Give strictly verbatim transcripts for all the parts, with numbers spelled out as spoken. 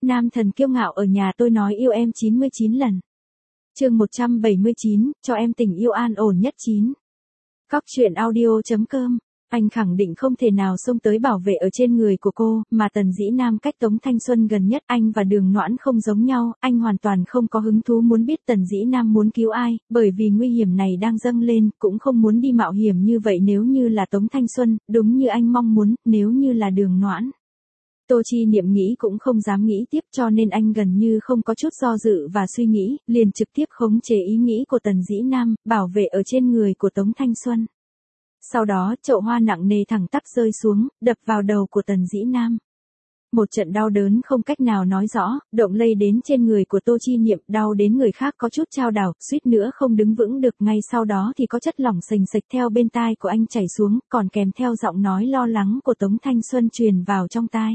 Nam thần kiêu ngạo ở nhà tôi nói yêu em chín mươi chín lần. Chương một trăm bảy mươi chín, cho em tình yêu an ổn nhất chín. Cóc truyện audio.com. Anh khẳng định không thể nào xông tới bảo vệ ở trên người của cô, mà Tần Dĩ Nam cách Tống Thanh Xuân gần nhất. Anh và Đường Noãn không giống nhau, anh hoàn toàn không có hứng thú muốn biết Tần Dĩ Nam muốn cứu ai, bởi vì nguy hiểm này đang dâng lên, cũng không muốn đi mạo hiểm như vậy nếu như là Tống Thanh Xuân, đúng như anh mong muốn, nếu như là Đường Noãn. Tô Chi Niệm nghĩ cũng không dám nghĩ tiếp, cho nên anh gần như không có chút do dự và suy nghĩ, liền trực tiếp khống chế ý nghĩ của Tần Dĩ Nam, bảo vệ ở trên người của Tống Thanh Xuân. Sau đó, chậu hoa nặng nề thẳng tắp rơi xuống, đập vào đầu của Tần Dĩ Nam. Một trận đau đớn không cách nào nói rõ, động lây đến trên người của Tô Chi Niệm, đau đến người khác có chút chao đảo, suýt nữa không đứng vững được. Ngay sau đó thì có chất lỏng sềnh sệch theo bên tai của anh chảy xuống, còn kèm theo giọng nói lo lắng của Tống Thanh Xuân truyền vào trong tai.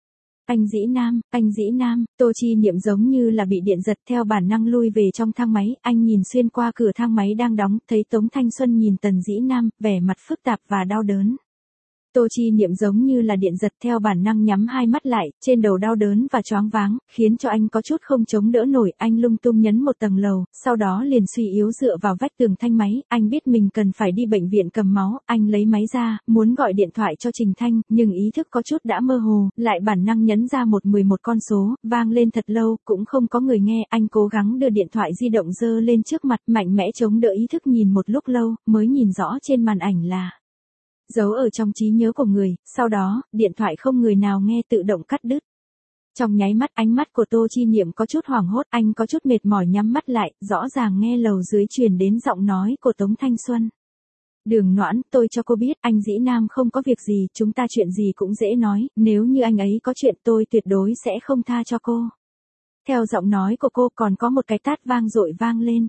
Anh Dĩ Nam, anh Dĩ Nam. Tô Chi Niệm giống như là bị điện giật, theo bản năng lui về trong thang máy. Anh nhìn xuyên qua cửa thang máy đang đóng, thấy Tống Thanh Xuân nhìn Tần Dĩ Nam, vẻ mặt phức tạp và đau đớn. Tô Chi Niệm giống như là điện giật, theo bản năng nhắm hai mắt lại, trên đầu đau đớn và choáng váng, khiến cho anh có chút không chống đỡ nổi. Anh lung tung nhấn một tầng lầu, sau đó liền suy yếu dựa vào vách tường thanh máy. Anh biết mình cần phải đi bệnh viện cầm máu, anh lấy máy ra, muốn gọi điện thoại cho Trình Thanh, nhưng ý thức có chút đã mơ hồ, lại bản năng nhấn ra một mười một con số, vang lên thật lâu, cũng không có người nghe. Anh cố gắng đưa điện thoại di động giơ lên trước mặt, mạnh mẽ chống đỡ ý thức nhìn một lúc lâu, mới nhìn rõ trên màn ảnh là giấu ở trong trí nhớ của người, sau đó, điện thoại không người nào nghe tự động cắt đứt. Trong nháy mắt, ánh mắt của Tô Chi Niệm có chút hoảng hốt, anh có chút mệt mỏi nhắm mắt lại, rõ ràng nghe lầu dưới truyền đến giọng nói của Tống Thanh Xuân. Đường Noãn, tôi cho cô biết, anh Dĩ Nam không có việc gì, chúng ta chuyện gì cũng dễ nói, nếu như anh ấy có chuyện tôi tuyệt đối sẽ không tha cho cô. Theo giọng nói của cô còn có một cái tát vang dội vang lên.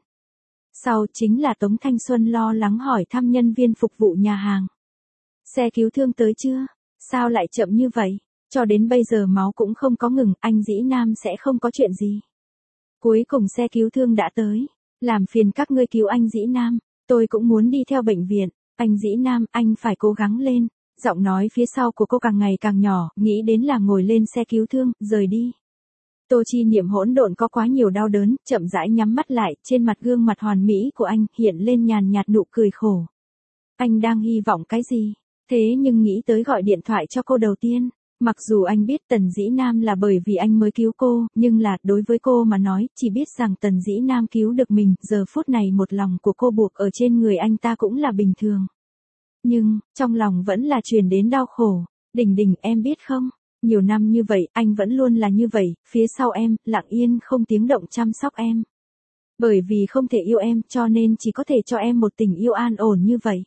Sau chính là Tống Thanh Xuân lo lắng hỏi thăm nhân viên phục vụ nhà hàng. Xe cứu thương tới chưa? Sao lại chậm như vậy? Cho đến bây giờ máu cũng không có ngừng, anh Dĩ Nam sẽ không có chuyện gì. Cuối cùng xe cứu thương đã tới. Làm phiền các ngươi cứu anh Dĩ Nam. Tôi cũng muốn đi theo bệnh viện. Anh Dĩ Nam, anh phải cố gắng lên. Giọng nói phía sau của cô càng ngày càng nhỏ, nghĩ đến là ngồi lên xe cứu thương, rời đi. Tô Chi Niệm hỗn độn có quá nhiều đau đớn, chậm rãi nhắm mắt lại, trên mặt gương mặt hoàn mỹ của anh hiện lên nhàn nhạt nụ cười khổ. Anh đang hy vọng cái gì? Thế nhưng nghĩ tới gọi điện thoại cho cô đầu tiên. Mặc dù anh biết Tần Dĩ Nam là bởi vì anh mới cứu cô, nhưng là, đối với cô mà nói, chỉ biết rằng Tần Dĩ Nam cứu được mình, giờ phút này một lòng của cô buộc ở trên người anh ta cũng là bình thường. Nhưng, trong lòng vẫn là truyền đến đau khổ. Đình Đình, em biết không? Nhiều năm như vậy, anh vẫn luôn là như vậy, phía sau em, lặng yên không tiếng động chăm sóc em. Bởi vì không thể yêu em, cho nên chỉ có thể cho em một tình yêu an ổn như vậy.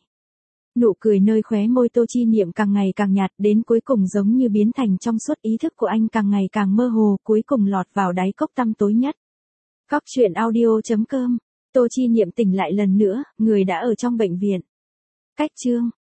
Nụ cười nơi khóe môi Tô Chi Niệm càng ngày càng nhạt, đến cuối cùng giống như biến thành trong suốt, ý thức của anh càng ngày càng mơ hồ, cuối cùng lọt vào đáy cốc tăm tối nhất. Cóc truyện audio.com. Tô Chi Niệm tỉnh lại lần nữa, người đã ở trong bệnh viện. Cách chương